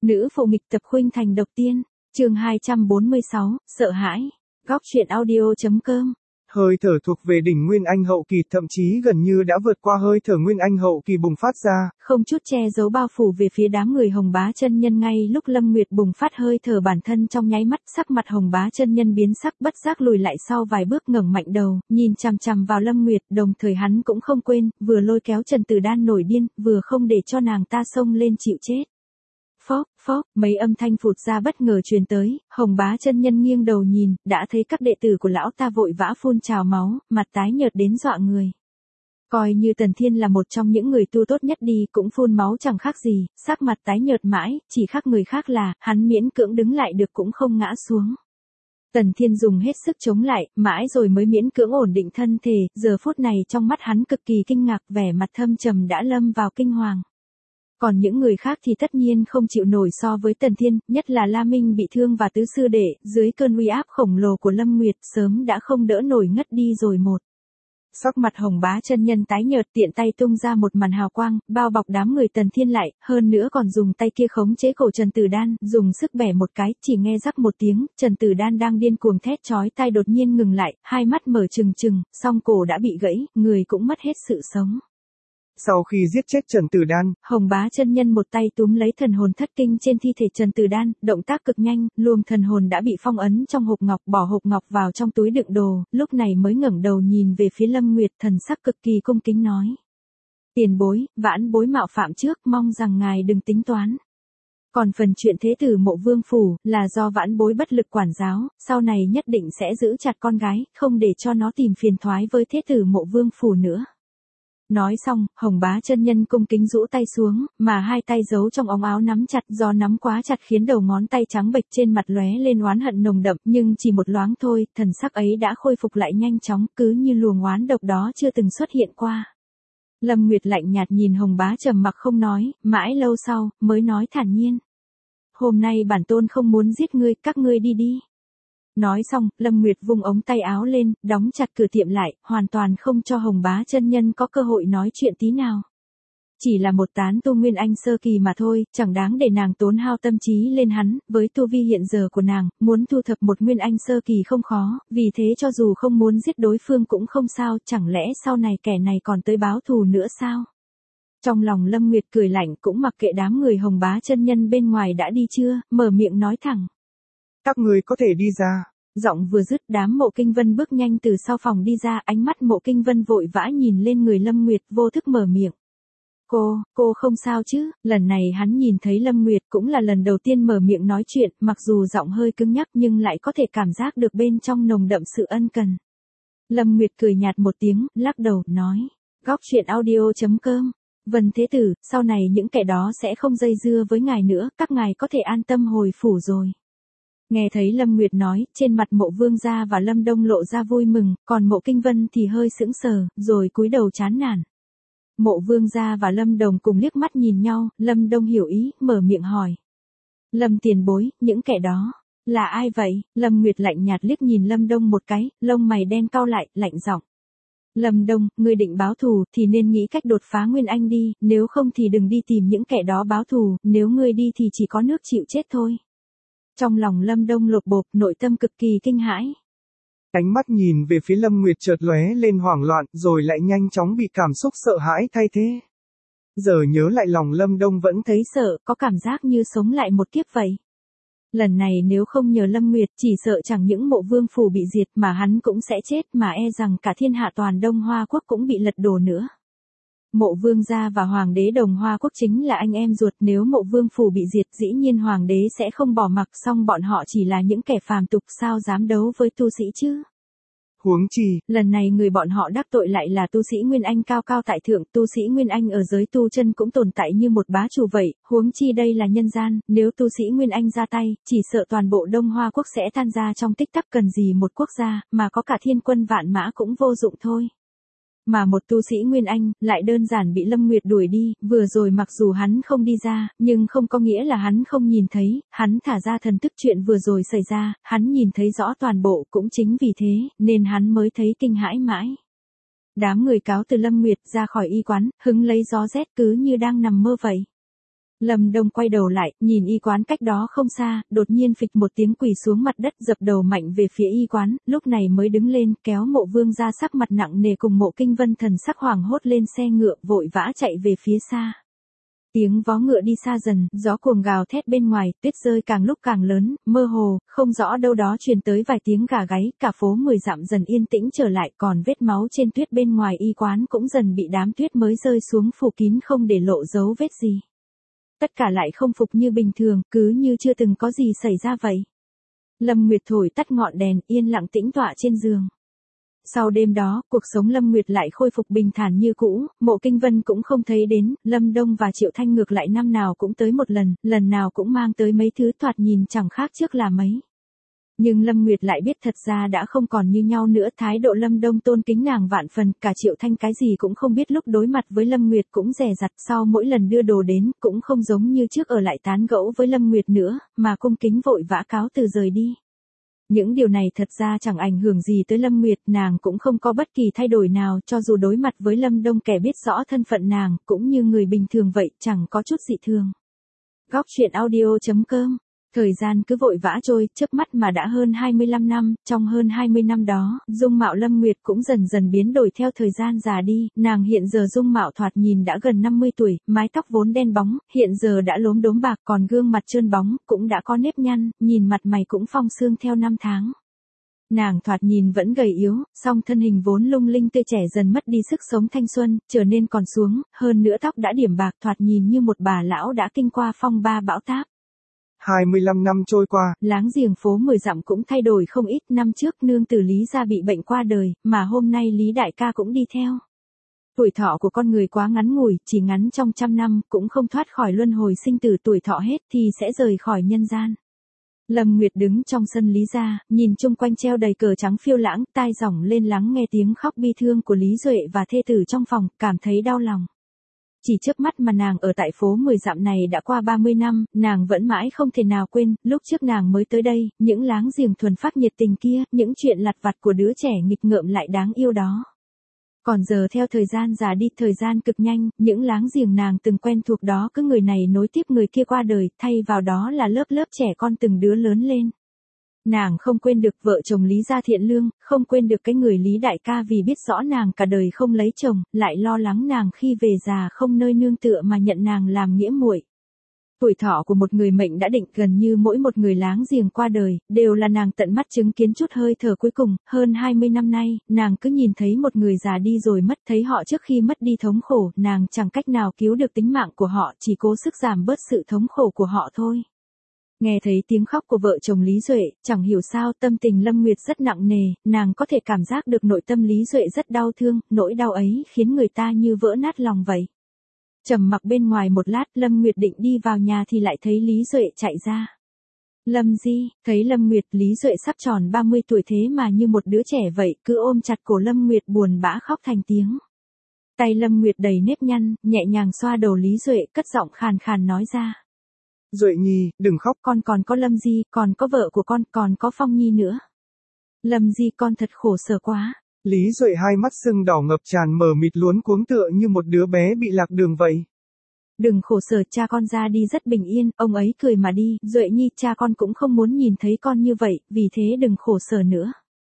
Nữ phụ nghịch tập khuynh thành độc tiên, chương 246, sợ hãi. Góc truyện audio.com. Hơi thở thuộc về đỉnh Nguyên Anh hậu kỳ, thậm chí gần như đã vượt qua hơi thở Nguyên Anh hậu kỳ bùng phát ra. Không chút che giấu bao phủ về phía đám người Hồng Bá chân nhân. Ngay lúc Lâm Nguyệt bùng phát hơi thở bản thân, trong nháy mắt sắc mặt Hồng Bá chân nhân biến sắc, bất giác lùi lại sau vài bước, ngẩng mạnh đầu, nhìn chằm chằm vào Lâm Nguyệt, đồng thời hắn cũng không quên, vừa lôi kéo Trần Tử Đan nổi điên, vừa không để cho nàng ta xông lên chịu chết. Phốc, phốc, mấy âm thanh phụt ra bất ngờ truyền tới, Hồng Bá chân nhân nghiêng đầu nhìn, đã thấy các đệ tử của lão ta vội vã phun trào máu, mặt tái nhợt đến dọa người. Coi như Tần Thiên là một trong những người tu tốt nhất đi cũng phun máu chẳng khác gì, sắc mặt tái nhợt mãi, chỉ khác người khác là, hắn miễn cưỡng đứng lại được cũng không ngã xuống. Tần Thiên dùng hết sức chống lại, mãi rồi mới miễn cưỡng ổn định thân thể, giờ phút này trong mắt hắn cực kỳ kinh ngạc, vẻ mặt thâm trầm đã lâm vào kinh hoàng. Còn những người khác thì tất nhiên không chịu nổi so với Tần Thiên, nhất là La Minh bị thương và tứ sư đệ, dưới cơn uy áp khổng lồ của Lâm Nguyệt sớm đã không đỡ nổi ngất đi rồi một. Sắc mặt Hồng Bá chân nhân tái nhợt, tiện tay tung ra một màn hào quang, bao bọc đám người Tần Thiên lại, hơn nữa còn dùng tay kia khống chế cổ Trần Tử Đan, dùng sức bẻ một cái, chỉ nghe rắc một tiếng, Trần Tử Đan đang điên cuồng thét chói tai đột nhiên ngừng lại, hai mắt mở trừng trừng, song cổ đã bị gãy, người cũng mất hết sự sống. Sau khi giết chết Trần Tử Đan, Hồng Bá chân nhân một tay túm lấy thần hồn thất kinh trên thi thể Trần Tử Đan, động tác cực nhanh, luồng thần hồn đã bị phong ấn trong hộp ngọc, bỏ hộp ngọc vào trong túi đựng đồ, lúc này mới ngẩng đầu nhìn về phía Lâm Nguyệt, thần sắc cực kỳ cung kính nói: "Tiền bối, vãn bối mạo phạm trước, mong rằng ngài đừng tính toán. Còn phần chuyện thế tử Mộ Vương phủ là do vãn bối bất lực quản giáo, sau này nhất định sẽ giữ chặt con gái, không để cho nó tìm phiền toái với thế tử Mộ Vương phủ nữa." Nói xong, Hồng Bá chân nhân cung kính rũ tay xuống, mà hai tay giấu trong ống áo nắm chặt, do nắm quá chặt khiến đầu ngón tay trắng bệch trên mặt lóe lên oán hận nồng đậm, nhưng chỉ một loáng thôi, thần sắc ấy đã khôi phục lại nhanh chóng, cứ như luồng oán độc đó chưa từng xuất hiện qua. Lâm Nguyệt lạnh nhạt nhìn Hồng Bá trầm mặc không nói, mãi lâu sau, mới nói thản nhiên: "Hôm nay bản tôn không muốn giết ngươi, các ngươi đi đi." Nói xong, Lâm Nguyệt vung ống tay áo lên, đóng chặt cửa tiệm lại, hoàn toàn không cho Hồng Bá chân nhân có cơ hội nói chuyện tí nào. Chỉ là một tán tu Nguyên Anh sơ kỳ mà thôi, chẳng đáng để nàng tốn hao tâm trí lên hắn, với tu vi hiện giờ của nàng, muốn thu thập một Nguyên Anh sơ kỳ không khó, vì thế cho dù không muốn giết đối phương cũng không sao, chẳng lẽ sau này kẻ này còn tới báo thù nữa sao? Trong lòng Lâm Nguyệt cười lạnh, cũng mặc kệ đám người Hồng Bá chân nhân bên ngoài đã đi chưa, mở miệng nói thẳng: "Các người có thể đi ra." Giọng vừa dứt, đám Mộ Kinh Vân bước nhanh từ sau phòng đi ra, ánh mắt Mộ Kinh Vân vội vã nhìn lên người Lâm Nguyệt, vô thức mở miệng: Cô không sao chứ?" Lần này hắn nhìn thấy Lâm Nguyệt cũng là lần đầu tiên mở miệng nói chuyện, mặc dù giọng hơi cứng nhắc nhưng lại có thể cảm giác được bên trong nồng đậm sự ân cần. Lâm Nguyệt cười nhạt một tiếng, lắc đầu, nói: "Góc truyện audio.com. Vân thế tử, sau này những kẻ đó sẽ không dây dưa với ngài nữa, các ngài có thể an tâm hồi phủ rồi." Nghe thấy Lâm Nguyệt nói, trên mặt Mộ Vương gia và Lâm Đông lộ ra vui mừng, còn Mộ Kinh Vân thì hơi sững sờ, rồi cúi đầu chán nản. Mộ Vương gia và Lâm Đồng cùng liếc mắt nhìn nhau, Lâm Đông hiểu ý, mở miệng hỏi: "Lâm tiền bối, những kẻ đó là ai vậy?" Lâm Nguyệt lạnh nhạt liếc nhìn Lâm Đông một cái, lông mày đen cau lại, lạnh giọng: "Lâm Đông, ngươi định báo thù thì nên nghĩ cách đột phá Nguyên Anh đi, nếu không thì đừng đi tìm những kẻ đó báo thù, nếu ngươi đi thì chỉ có nước chịu chết thôi." Trong lòng Lâm Đông lột bột, nội tâm cực kỳ kinh hãi. Ánh mắt nhìn về phía Lâm Nguyệt chợt lóe lên hoảng loạn, rồi lại nhanh chóng bị cảm xúc sợ hãi thay thế. Giờ nhớ lại lòng Lâm Đông vẫn thấy sợ, có cảm giác như sống lại một kiếp vậy. Lần này nếu không nhờ Lâm Nguyệt, chỉ sợ chẳng những Mộ Vương phủ bị diệt mà hắn cũng sẽ chết, mà e rằng cả thiên hạ toàn Đông Hoa quốc cũng bị lật đổ nữa. Mộ Vương gia và Hoàng đế Đồng Hoa quốc chính là anh em ruột, nếu Mộ Vương phủ bị diệt dĩ nhiên Hoàng đế sẽ không bỏ mặc, song bọn họ chỉ là những kẻ phàm tục sao dám đấu với tu sĩ chứ. Huống chi, lần này người bọn họ đắc tội lại là tu sĩ Nguyên Anh cao cao tại thượng, tu sĩ Nguyên Anh ở giới tu chân cũng tồn tại như một bá chủ vậy, huống chi đây là nhân gian, nếu tu sĩ Nguyên Anh ra tay, chỉ sợ toàn bộ Đông Hoa quốc sẽ tan ra trong tích tắc, cần gì một quốc gia, mà có cả thiên quân vạn mã cũng vô dụng thôi. Mà một tu sĩ Nguyên Anh, lại đơn giản bị Lâm Nguyệt đuổi đi, vừa rồi mặc dù hắn không đi ra, nhưng không có nghĩa là hắn không nhìn thấy, hắn thả ra thần thức chuyện vừa rồi xảy ra, hắn nhìn thấy rõ toàn bộ, cũng chính vì thế, nên hắn mới thấy kinh hãi mãi. Đám người cáo từ Lâm Nguyệt ra khỏi y quán, hứng lấy gió rét cứ như đang nằm mơ vậy. Lâm Đông quay đầu lại, nhìn y quán cách đó không xa, đột nhiên phịch một tiếng quỳ xuống mặt đất dập đầu mạnh về phía y quán, lúc này mới đứng lên, kéo Mộ Vương ra sắc mặt nặng nề cùng Mộ Kinh Vân thần sắc hoảng hốt lên xe ngựa, vội vã chạy về phía xa. Tiếng vó ngựa đi xa dần, gió cuồng gào thét bên ngoài, tuyết rơi càng lúc càng lớn, mơ hồ, không rõ đâu đó truyền tới vài tiếng gà gáy, cả phố 10 dặm dần yên tĩnh trở lại, còn vết máu trên tuyết bên ngoài y quán cũng dần bị đám tuyết mới rơi xuống phủ kín không để lộ dấu vết gì. Tất cả lại không phục như bình thường, cứ như chưa từng có gì xảy ra vậy. Lâm Nguyệt thổi tắt ngọn đèn, yên lặng tĩnh tọa trên giường. Sau đêm đó, cuộc sống Lâm Nguyệt lại khôi phục bình thản như cũ, Mộ Kinh Vân cũng không thấy đến, Lâm Đông và Triệu Thanh ngược lại năm nào cũng tới một lần nào cũng mang tới mấy thứ thoạt nhìn chẳng khác trước là mấy. Nhưng Lâm Nguyệt lại biết thật ra đã không còn như nhau nữa, thái độ Lâm Đông tôn kính nàng vạn phần, cả Triệu Thanh cái gì cũng không biết lúc đối mặt với Lâm Nguyệt cũng dè dặt, sau mỗi lần đưa đồ đến, cũng không giống như trước ở lại tán gẫu với Lâm Nguyệt nữa, mà cung kính vội vã cáo từ rời đi. Những điều này thật ra chẳng ảnh hưởng gì tới Lâm Nguyệt, nàng cũng không có bất kỳ thay đổi nào, cho dù đối mặt với Lâm Đông kẻ biết rõ thân phận nàng, cũng như người bình thường vậy, chẳng có chút dị thường. Góc truyện audio.com. Thời gian cứ vội vã trôi, chớp mắt mà đã hơn 25 năm, trong hơn 20 năm đó, dung mạo Lâm Nguyệt cũng dần dần biến đổi theo thời gian già đi, nàng hiện giờ dung mạo thoạt nhìn đã gần 50 tuổi, mái tóc vốn đen bóng, hiện giờ đã lốm đốm bạc, còn gương mặt trơn bóng, cũng đã có nếp nhăn, nhìn mặt mày cũng phong sương theo năm tháng. Nàng thoạt nhìn vẫn gầy yếu, song thân hình vốn lung linh tươi trẻ dần mất đi sức sống thanh xuân, trở nên còn xuống, hơn nữa tóc đã điểm bạc, thoạt nhìn như một bà lão đã kinh qua phong ba bão táp. 25 năm trôi qua, láng giềng phố 10 dặm cũng thay đổi không ít, năm trước nương tử Lý gia bị bệnh qua đời, mà hôm nay Lý đại ca cũng đi theo. Tuổi thọ của con người quá ngắn ngủi, chỉ ngắn trong 100 năm, cũng không thoát khỏi luân hồi sinh tử, tuổi thọ hết thì sẽ rời khỏi nhân gian. Lâm Nguyệt đứng trong sân Lý gia, nhìn chung quanh treo đầy cờ trắng phiêu lãng, tai dỏng lên lắng nghe tiếng khóc bi thương của Lý Duệ và thê tử trong phòng, cảm thấy đau lòng. Chỉ chớp mắt mà nàng ở tại phố 10 dặm này đã qua 30 năm, nàng vẫn mãi không thể nào quên, lúc trước nàng mới tới đây, những láng giềng thuần phát nhiệt tình kia, những chuyện lặt vặt của đứa trẻ nghịch ngợm lại đáng yêu đó. Còn giờ theo thời gian già đi, thời gian cực nhanh, những láng giềng nàng từng quen thuộc đó cứ người này nối tiếp người kia qua đời, thay vào đó là lớp lớp trẻ con từng đứa lớn lên. Nàng không quên được vợ chồng Lý gia thiện lương, không quên được cái người Lý đại ca vì biết rõ nàng cả đời không lấy chồng, lại lo lắng nàng khi về già không nơi nương tựa mà nhận nàng làm nghĩa muội. Tuổi thọ của một người mệnh đã định, gần như mỗi một người láng giềng qua đời, đều là nàng tận mắt chứng kiến chút hơi thở cuối cùng, hơn 20 năm nay, nàng cứ nhìn thấy một người già đi rồi mất, thấy họ trước khi mất đi thống khổ, nàng chẳng cách nào cứu được tính mạng của họ, chỉ cố sức giảm bớt sự thống khổ của họ thôi. Nghe thấy tiếng khóc của vợ chồng Lý Duệ, chẳng hiểu sao tâm tình Lâm Nguyệt rất nặng nề, nàng có thể cảm giác được nội tâm Lý Duệ rất đau thương, nỗi đau ấy khiến người ta như vỡ nát lòng vậy. Trầm mặc bên ngoài một lát, Lâm Nguyệt định đi vào nhà thì lại thấy Lý Duệ chạy ra. Lâm Di, thấy Lâm Nguyệt, Lý Duệ sắp tròn 30 tuổi thế mà như một đứa trẻ vậy, cứ ôm chặt cổ Lâm Nguyệt buồn bã khóc thành tiếng. Tay Lâm Nguyệt đầy nếp nhăn, nhẹ nhàng xoa đầu Lý Duệ, cất giọng khàn khàn nói ra. Duệ Nhi, đừng khóc. Con còn có Lâm Di, còn có vợ của con, còn có Phong Nhi nữa. Lâm Di, con thật khổ sở quá. Lý Duệ hai mắt sưng đỏ ngập tràn mờ mịt luống cuống tựa như một đứa bé bị lạc đường vậy. Đừng khổ sở, cha con ra đi rất bình yên, ông ấy cười mà đi, Duệ Nhi, cha con cũng không muốn nhìn thấy con như vậy, vì thế đừng khổ sở nữa.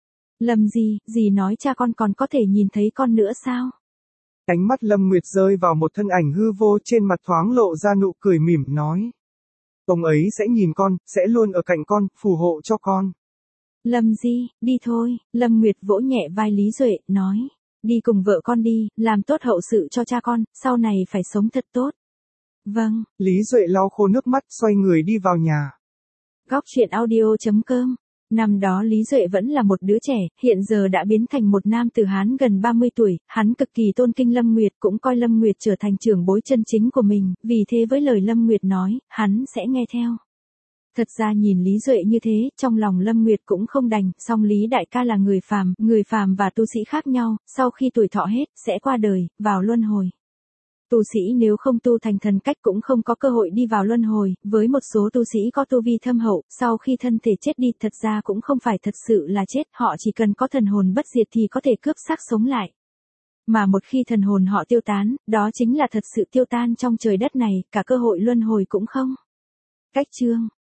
Lâm Di, dì nói cha con còn có thể nhìn thấy con nữa sao? Ánh mắt Lâm Nguyệt rơi vào một thân ảnh hư vô, trên mặt thoáng lộ ra nụ cười mỉm nói. Ông ấy sẽ nhìn con, sẽ luôn ở cạnh con, phù hộ cho con. Lâm Di, đi thôi, Lâm Nguyệt vỗ nhẹ vai Lý Duệ, nói. Đi cùng vợ con đi, làm tốt hậu sự cho cha con, sau này phải sống thật tốt. Vâng. Lý Duệ lau khô nước mắt, xoay người đi vào nhà. Góc truyện audio.com. Năm đó Lý Duệ vẫn là một đứa trẻ, hiện giờ đã biến thành một nam tử Hán gần 30 tuổi, hắn cực kỳ tôn kính Lâm Nguyệt, cũng coi Lâm Nguyệt trở thành trưởng bối chân chính của mình, vì thế với lời Lâm Nguyệt nói, hắn sẽ nghe theo. Thật ra nhìn Lý Duệ như thế, trong lòng Lâm Nguyệt cũng không đành, song Lý đại ca là người phàm và tu sĩ khác nhau, sau khi tuổi thọ hết, sẽ qua đời, vào luân hồi. Tu sĩ nếu không tu thành thần cách cũng không có cơ hội đi vào luân hồi, với một số tu sĩ có tu vi thâm hậu, sau khi thân thể chết đi thật ra cũng không phải thật sự là chết, họ chỉ cần có thần hồn bất diệt thì có thể cướp xác sống lại. Mà một khi thần hồn họ tiêu tán, đó chính là thật sự tiêu tan trong trời đất này, cả cơ hội luân hồi cũng không. Cách chương